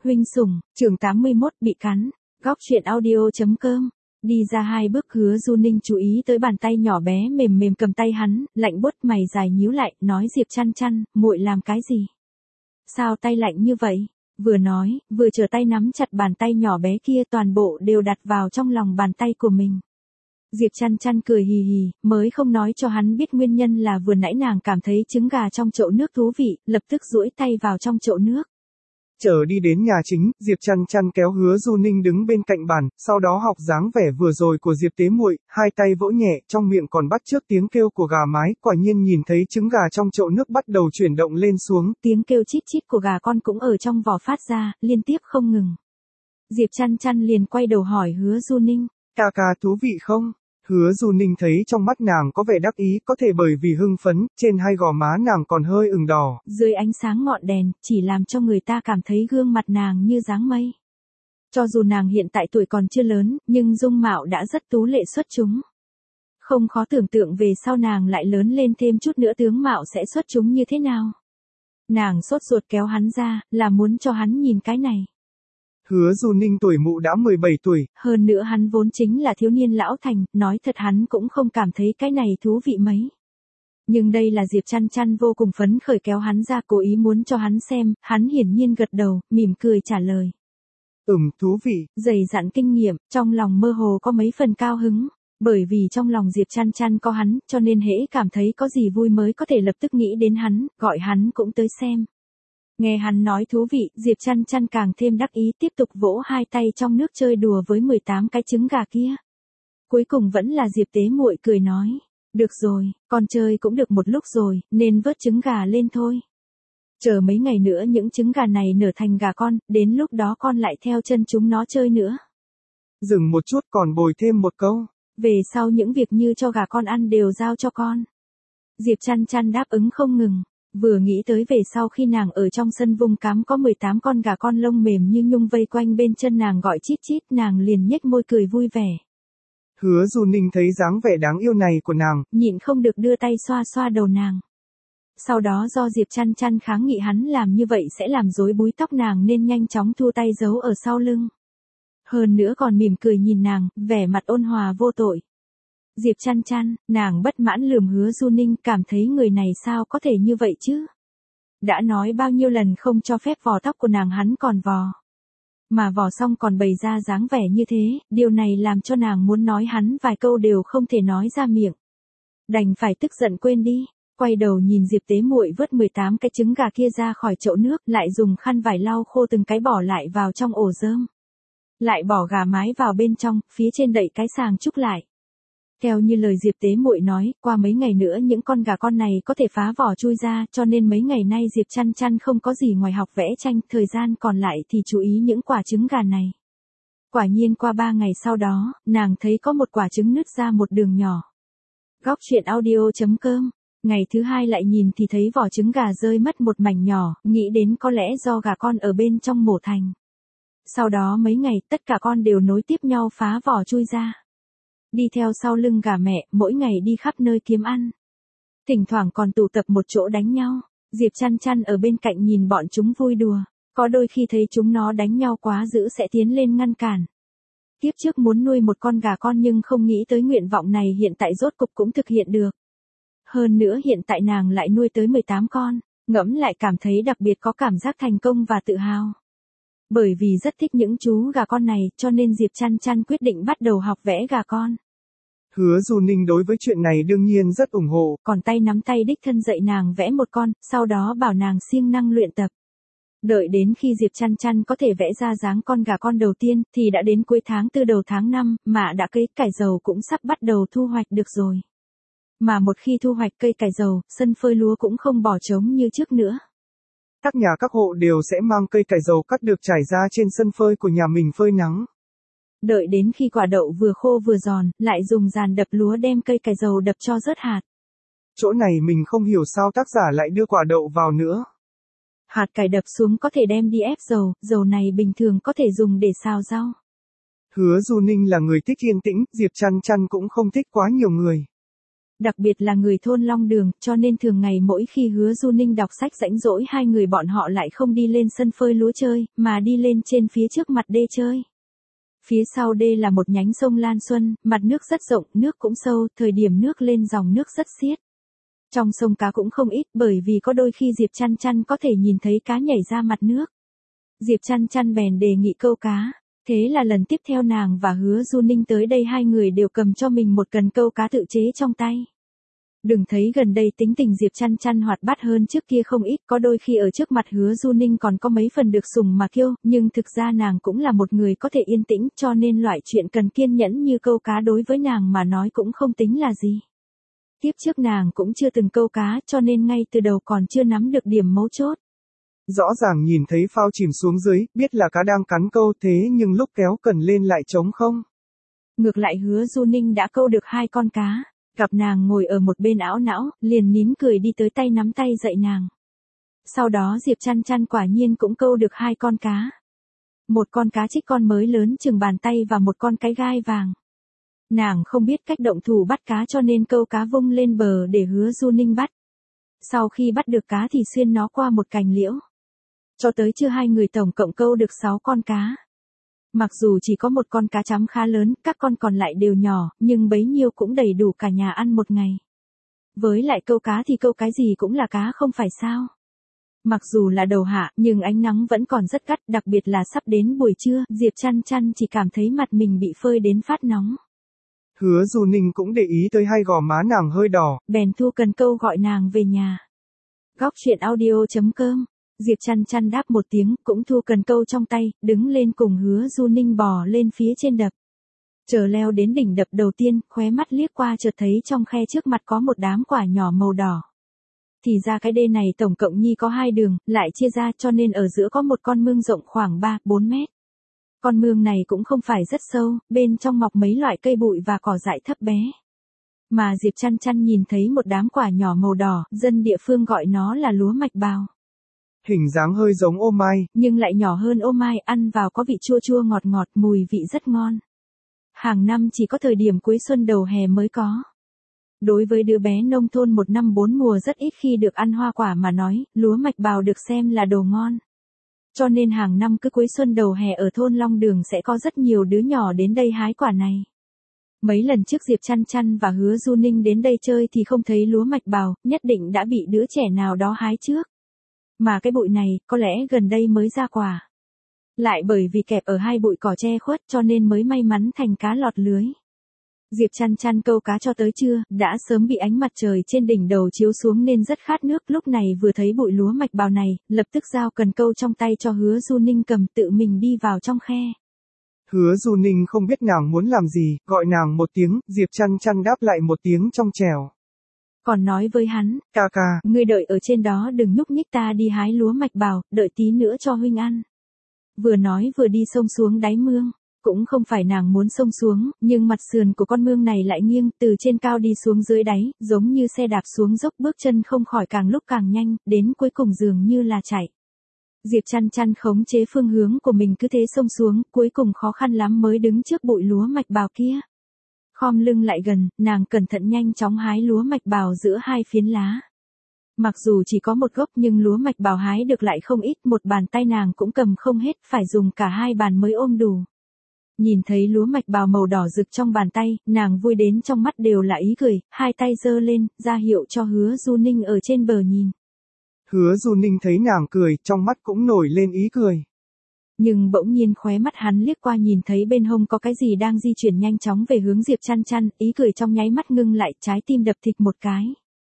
Huynh sủng, chương 81 bị cắn. Góc truyện audio.com. Đi ra 2 bước Hứa Du Ninh chú ý tới bàn tay nhỏ bé mềm mềm cầm tay hắn, lạnh buốt mày dài nhíu lại, nói Diệp Chăn Chăn, muội làm cái gì? Sao tay lạnh như vậy? Vừa nói, vừa trở tay nắm chặt bàn tay nhỏ bé kia toàn bộ đều đặt vào trong lòng bàn tay của mình. Diệp Chăn Chăn cười hì hì, mới không nói cho hắn biết nguyên nhân là vừa nãy nàng cảm thấy trứng gà trong chậu nước thú vị, lập tức duỗi tay vào trong chậu nước. Chờ đi đến nhà chính, Diệp Chăn Chăn kéo Hứa Du Ninh đứng bên cạnh bàn, sau đó học dáng vẻ vừa rồi của Diệp Tế Muội, hai tay vỗ nhẹ, trong miệng còn bắt chước tiếng kêu của gà mái, quả nhiên nhìn thấy trứng gà trong chậu nước bắt đầu chuyển động lên xuống. Tiếng kêu chít chít của gà con cũng ở trong vỏ phát ra, liên tiếp không ngừng. Diệp Chăn Chăn liền quay đầu hỏi Hứa Du Ninh. Ca ca thú vị không? Hứa Du Ninh thấy trong mắt nàng có vẻ đắc ý, có thể bởi vì hưng phấn, trên hai gò má nàng còn hơi ửng đỏ. Dưới ánh sáng ngọn đèn, chỉ làm cho người ta cảm thấy gương mặt nàng như dáng mây. Cho dù nàng hiện tại tuổi còn chưa lớn, nhưng dung mạo đã rất tú lệ xuất chúng. Không khó tưởng tượng về sau nàng lại lớn lên thêm chút nữa tướng mạo sẽ xuất chúng như thế nào. Nàng sốt ruột kéo hắn ra, là muốn cho hắn nhìn cái này. Hứa Du Ninh tuổi mụ đã 17 tuổi. Hơn nữa hắn vốn chính là thiếu niên lão thành, nói thật hắn cũng không cảm thấy cái này thú vị mấy. Nhưng đây là Diệp Chăn Chăn vô cùng phấn khởi kéo hắn ra cố ý muốn cho hắn xem, hắn hiển nhiên gật đầu, mỉm cười trả lời. Thú vị. Dày dặn kinh nghiệm, trong lòng mơ hồ có mấy phần cao hứng. Bởi vì trong lòng Diệp Chăn Chăn có hắn, cho nên hễ cảm thấy có gì vui mới có thể lập tức nghĩ đến hắn, gọi hắn cũng tới xem. Nghe hắn nói thú vị, Diệp Chăn Chăn càng thêm đắc ý tiếp tục vỗ hai tay trong nước chơi đùa với 18 cái trứng gà kia. Cuối cùng vẫn là Diệp Tế Muội cười nói, được rồi, con chơi cũng được một lúc rồi, nên vớt trứng gà lên thôi. Chờ mấy ngày nữa những trứng gà này nở thành gà con, đến lúc đó con lại theo chân chúng nó chơi nữa. Dừng một chút còn bồi thêm một câu. Về sau những việc như cho gà con ăn đều giao cho con. Diệp Chăn Chăn đáp ứng không ngừng. Vừa nghĩ tới về sau khi nàng ở trong sân vung cám có 18 con gà con lông mềm như nhung vây quanh bên chân nàng gọi chít chít, nàng liền nhếch môi cười vui vẻ. Hứa Du Ninh thấy dáng vẻ đáng yêu này của nàng, nhịn không được đưa tay xoa xoa đầu nàng. Sau đó do Diệp Chăn Chăn kháng nghị hắn làm như vậy sẽ làm rối búi tóc nàng nên nhanh chóng thu tay giấu ở sau lưng. Hơn nữa còn mỉm cười nhìn nàng, vẻ mặt ôn hòa vô tội. Diệp Chăn Chăn, nàng bất mãn lườm Hứa Du Ninh, cảm thấy người này sao có thể như vậy chứ? Đã nói bao nhiêu lần không cho phép vò tóc của nàng hắn còn vò. Mà vò xong còn bày ra dáng vẻ như thế, điều này làm cho nàng muốn nói hắn vài câu đều không thể nói ra miệng. Đành phải tức giận quên đi, quay đầu nhìn Diệp Tế Muội vớt 18 cái trứng gà kia ra khỏi chậu nước, lại dùng khăn vải lau khô từng cái bỏ lại vào trong ổ rơm. Lại bỏ gà mái vào bên trong, phía trên đậy cái sàng trúc lại. Theo như lời Diệp Tế Muội nói, qua mấy ngày nữa những con gà con này có thể phá vỏ chui ra, cho nên mấy ngày nay Diệp Chăn Chăn không có gì ngoài học vẽ tranh, thời gian còn lại thì chú ý những quả trứng gà này. Quả nhiên qua 3 ngày sau đó, nàng thấy có một quả trứng nứt ra một đường nhỏ. Góc truyện audio.com. Ngày thứ hai lại nhìn thì thấy vỏ trứng gà rơi mất một mảnh nhỏ, nghĩ đến có lẽ do gà con ở bên trong mổ thành. Sau đó mấy ngày tất cả con đều nối tiếp nhau phá vỏ chui ra. Đi theo sau lưng gà mẹ, mỗi ngày đi khắp nơi kiếm ăn. Thỉnh thoảng còn tụ tập một chỗ đánh nhau. Diệp Chăn Chăn ở bên cạnh nhìn bọn chúng vui đùa. Có đôi khi thấy chúng nó đánh nhau quá dữ sẽ tiến lên ngăn cản. Tiếp trước muốn nuôi một con gà con nhưng không nghĩ tới nguyện vọng này hiện tại rốt cục cũng thực hiện được. Hơn nữa hiện tại nàng lại nuôi tới 18 con, ngẫm lại cảm thấy đặc biệt có cảm giác thành công và tự hào. Bởi vì rất thích những chú gà con này cho nên Diệp Chăn Chăn quyết định bắt đầu học vẽ gà con. Hứa Du Ninh đối với chuyện này đương nhiên rất ủng hộ. Còn tay nắm tay đích thân dạy nàng vẽ một con, sau đó bảo nàng siêng năng luyện tập. Đợi đến khi Diệp Chăn Chăn có thể vẽ ra dáng con gà con đầu tiên thì đã đến cuối tháng 4 đầu tháng 5, mà đã cây cải dầu cũng sắp bắt đầu thu hoạch được rồi. Mà một khi thu hoạch cây cải dầu, sân phơi lúa cũng không bỏ trống như trước nữa. Các nhà các hộ đều sẽ mang cây cải dầu cắt được trải ra trên sân phơi của nhà mình phơi nắng. Đợi đến khi quả đậu vừa khô vừa giòn, lại dùng dàn đập lúa đem cây cải dầu đập cho rớt hạt. Chỗ này mình không hiểu sao tác giả lại đưa quả đậu vào nữa. Hạt cải đập xuống có thể đem đi ép dầu, dầu này bình thường có thể dùng để xào rau. Hứa Du Ninh là người thích yên tĩnh, Diệp Chăn Chăn cũng không thích quá nhiều người. Đặc biệt là người thôn Long Đường, cho nên thường ngày mỗi khi Hứa Du Ninh đọc sách rảnh rỗi hai người bọn họ lại không đi lên sân phơi lúa chơi, mà đi lên trên phía trước mặt đê chơi. Phía sau đê là một nhánh sông Lan Xuân, mặt nước rất rộng, nước cũng sâu, thời điểm nước lên dòng nước rất xiết. Trong sông cá cũng không ít bởi vì có đôi khi Diệp Chăn Chăn có thể nhìn thấy cá nhảy ra mặt nước. Diệp Chăn Chăn bèn đề nghị câu cá. Thế là lần tiếp theo nàng và Hứa Du Ninh tới đây hai người đều cầm cho mình một cần câu cá tự chế trong tay. Đừng thấy gần đây tính tình Diệp Chăn Chăn hoạt bát hơn trước kia không ít, có đôi khi ở trước mặt Hứa Du Ninh còn có mấy phần được sùng mà kiêu, nhưng thực ra nàng cũng là một người có thể yên tĩnh, cho nên loại chuyện cần kiên nhẫn như câu cá đối với nàng mà nói cũng không tính là gì. Tiếp trước nàng cũng chưa từng câu cá cho nên ngay từ đầu còn chưa nắm được điểm mấu chốt. Rõ ràng nhìn thấy phao chìm xuống dưới, biết là cá đang cắn câu thế nhưng lúc kéo cần lên lại trống không. Ngược lại Hứa Du Ninh đã câu được 2 con cá, gặp nàng ngồi ở một bên ảo não, liền nín cười đi tới tay nắm tay dạy nàng. Sau đó Diệp Chăn Chăn quả nhiên cũng câu được 2 con cá. Một con cá trích con mới lớn chừng bàn tay và một con cái gai vàng. Nàng không biết cách động thủ bắt cá cho nên câu cá vung lên bờ để Hứa Du Ninh bắt. Sau khi bắt được cá thì xuyên nó qua một cành liễu. Cho tới trưa hai người tổng cộng câu được 6 con cá. Mặc dù chỉ có một con cá chấm khá lớn, các con còn lại đều nhỏ, nhưng bấy nhiêu cũng đầy đủ cả nhà ăn một ngày. Với lại câu cá thì câu cái gì cũng là cá không phải sao. Mặc dù là đầu hạ, nhưng ánh nắng vẫn còn rất gắt, đặc biệt là sắp đến buổi trưa, Diệp Chăn Chăn chỉ cảm thấy mặt mình bị phơi đến phát nóng. Hứa Du Ninh cũng để ý tới hai gò má nàng hơi đỏ. Bèn thu cần câu gọi nàng về nhà. Góc truyện audio.com. Diệp Chăn Chăn đáp một tiếng, cũng thu cần câu trong tay, đứng lên cùng Hứa Du Ninh bò lên phía trên đập. Chờ leo đến đỉnh đập đầu tiên, khóe mắt liếc qua chợt thấy trong khe trước mặt có một đám quả nhỏ màu đỏ. Thì ra cái đê này tổng cộng nhi có 2 đường, lại chia ra cho nên ở giữa có một con mương rộng khoảng 3-4 mét. Con mương này cũng không phải rất sâu, bên trong mọc mấy loại cây bụi và cỏ dại thấp bé. Mà Diệp Chăn Chăn nhìn thấy một đám quả nhỏ màu đỏ, dân địa phương gọi nó là lúa mạch bào. Hình dáng hơi giống ô mai, nhưng lại nhỏ hơn ô mai, ăn vào có vị chua chua ngọt ngọt, mùi vị rất ngon. Hàng năm chỉ có thời điểm cuối xuân đầu hè mới có. Đối với đứa bé nông thôn 1 năm 4 mùa rất ít khi được ăn hoa quả mà nói, lúa mạch bào được xem là đồ ngon. Cho nên hàng năm cứ cuối xuân đầu hè ở thôn Long Đường sẽ có rất nhiều đứa nhỏ đến đây hái quả này. Mấy lần trước Diệp Chăn Chăn và Hứa Du Ninh đến đây chơi thì không thấy lúa mạch bào, nhất định đã bị đứa trẻ nào đó hái trước. Mà cái bụi này, có lẽ gần đây mới ra quả. Lại bởi vì kẹp ở 2 bụi cỏ che khuất cho nên mới may mắn thành cá lọt lưới. Diệp Chăn Chăn câu cá cho tới trưa, đã sớm bị ánh mặt trời trên đỉnh đầu chiếu xuống nên rất khát nước, lúc này vừa thấy bụi lúa mạch bào này, lập tức giao cần câu trong tay cho Hứa Du Ninh cầm, tự mình đi vào trong khe. Hứa Du Ninh không biết nàng muốn làm gì, gọi nàng một tiếng, Diệp Chăn Chăn đáp lại một tiếng trong trẻo. Còn nói với hắn, ca ca, ngươi đợi ở trên đó đừng nhúc nhích, ta đi hái lúa mạch bào, đợi tí nữa cho huynh ăn. Vừa nói vừa đi xông xuống đáy mương. Cũng không phải nàng muốn xông xuống, nhưng mặt sườn của con mương này lại nghiêng, từ trên cao đi xuống dưới đáy, giống như xe đạp xuống dốc, bước chân không khỏi càng lúc càng nhanh, đến cuối cùng dường như là chạy. Diệp Chăn Chăn khống chế phương hướng của mình cứ thế xông xuống, cuối cùng khó khăn lắm mới đứng trước bụi lúa mạch bào kia. Khom lưng lại gần, nàng cẩn thận nhanh chóng hái lúa mạch bào giữa 2 phiến lá. Mặc dù chỉ có một gốc nhưng lúa mạch bào hái được lại không ít, một bàn tay nàng cũng cầm không hết, phải dùng cả 2 bàn mới ôm đủ. Nhìn thấy lúa mạch bào màu đỏ rực trong bàn tay, nàng vui đến trong mắt đều là ý cười, 2 tay giơ lên, ra hiệu cho Hứa Du Ninh ở trên bờ nhìn. Hứa Du Ninh thấy nàng cười, trong mắt cũng nổi lên ý cười. Nhưng bỗng nhiên khóe mắt hắn liếc qua nhìn thấy bên hông có cái gì đang di chuyển nhanh chóng về hướng Diệp Chăn Chăn, ý cười trong nháy mắt ngưng lại, trái tim đập thịch một cái.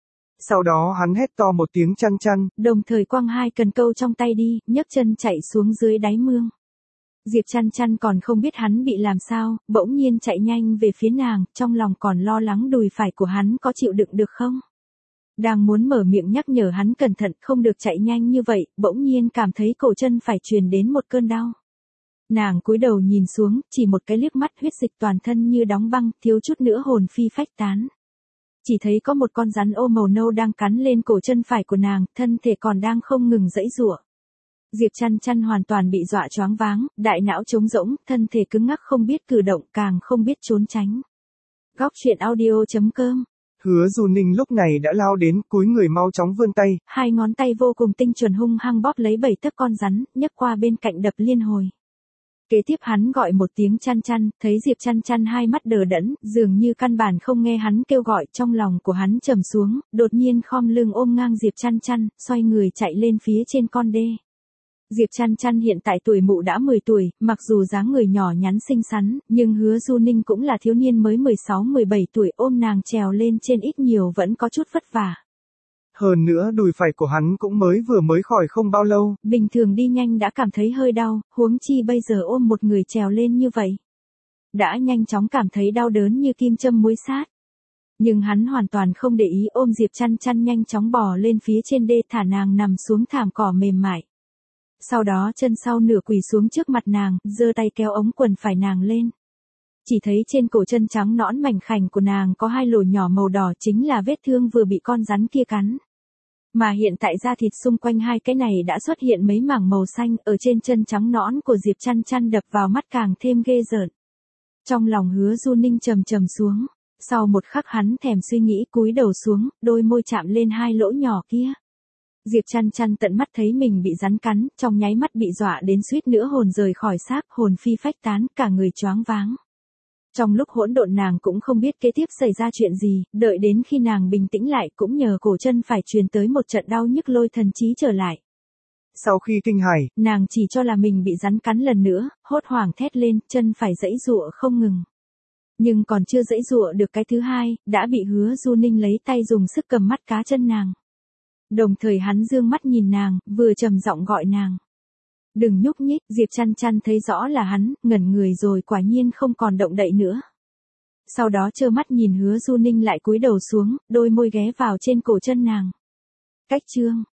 Sau đó hắn hét to một tiếng Chăn Chăn, đồng thời quăng 2 cần câu trong tay đi, nhấc chân chạy xuống dưới đáy mương. Diệp Chăn Chăn còn không biết hắn bị làm sao, bỗng nhiên chạy nhanh về phía nàng, trong lòng còn lo lắng đùi phải của hắn có chịu đựng được không. Đang muốn mở miệng nhắc nhở hắn cẩn thận, không được chạy nhanh như vậy, bỗng nhiên cảm thấy cổ chân phải truyền đến một cơn đau. Nàng cúi đầu nhìn xuống, chỉ một cái liếc mắt, huyết dịch toàn thân như đóng băng, thiếu chút nữa hồn phi phách tán. Chỉ thấy có một con rắn ô màu nâu đang cắn lên cổ chân phải của nàng, thân thể còn đang không ngừng giãy giụa. Diệp Chăn Chăn hoàn toàn bị dọa choáng váng, đại não trống rỗng, thân thể cứng ngắc không biết cử động, càng không biết trốn tránh. Góc truyện audio.com Hứa Du Ninh lúc này đã lao đến, cúi người mau chóng vươn tay. Hai ngón tay vô cùng tinh chuẩn hung hăng bóp lấy 7 tấc con rắn, nhấc qua bên cạnh đập liên hồi. Kế tiếp hắn gọi một tiếng chăn chăn, thấy Diệp Chăn Chăn hai mắt đờ đẫn, dường như căn bản không nghe hắn kêu gọi, trong lòng của hắn trầm xuống, đột nhiên khom lưng ôm ngang Diệp Chăn Chăn, xoay người chạy lên phía trên con đê. Diệp Chăn Chăn hiện tại tuổi mụ đã 10 tuổi, mặc dù dáng người nhỏ nhắn xinh xắn, nhưng Hứa Du Ninh cũng là thiếu niên mới 16-17 tuổi, ôm nàng trèo lên trên ít nhiều vẫn có chút vất vả. Hơn nữa đùi phải của hắn cũng mới khỏi không bao lâu. Bình thường đi nhanh đã cảm thấy hơi đau, huống chi bây giờ ôm một người trèo lên như vậy. Đã nhanh chóng cảm thấy đau đớn như kim châm muối sát. Nhưng hắn hoàn toàn không để ý, ôm Diệp Chăn Chăn nhanh chóng bò lên phía trên đê, thả nàng nằm xuống thảm cỏ mềm mại. Sau đó chân sau nửa quỳ xuống trước mặt nàng, giơ tay kéo ống quần phải nàng lên. Chỉ thấy trên cổ chân trắng nõn mảnh khảnh của nàng có hai lỗ nhỏ màu đỏ, chính là vết thương vừa bị con rắn kia cắn. Mà hiện tại da thịt xung quanh hai cái này đã xuất hiện mấy mảng màu xanh, ở trên chân trắng nõn của Diệp Chăn Chăn đập vào mắt càng thêm ghê rợn. Trong lòng Hứa Du Ninh trầm trầm xuống, sau một khắc hắn thèm suy nghĩ, cúi đầu xuống, đôi môi chạm lên hai lỗ nhỏ kia. Diệp Chăn Chăn tận mắt thấy mình bị rắn cắn, trong nháy mắt bị dọa đến suýt nữa hồn rời khỏi xác, hồn phi phách tán, cả người choáng váng. Trong lúc hỗn độn nàng cũng không biết kế tiếp xảy ra chuyện gì, đợi đến khi nàng bình tĩnh lại cũng nhờ cổ chân phải truyền tới một trận đau nhức lôi thần trí trở lại. Sau khi kinh hãi, nàng chỉ cho là mình bị rắn cắn lần nữa, hốt hoảng thét lên, chân phải giãy giụa không ngừng. Nhưng còn chưa giãy giụa được cái thứ hai, đã bị Hứa Du Ninh lấy tay dùng sức cầm mắt cá chân nàng. Đồng thời hắn dương mắt nhìn nàng, vừa trầm giọng gọi nàng. Đừng nhúc nhích, Diệp Chăn Chăn thấy rõ là hắn, ngẩn người rồi quả nhiên không còn động đậy nữa. Sau đó trơ mắt nhìn Hứa Du Ninh lại cúi đầu xuống, đôi môi ghé vào trên cổ chân nàng. Cách chương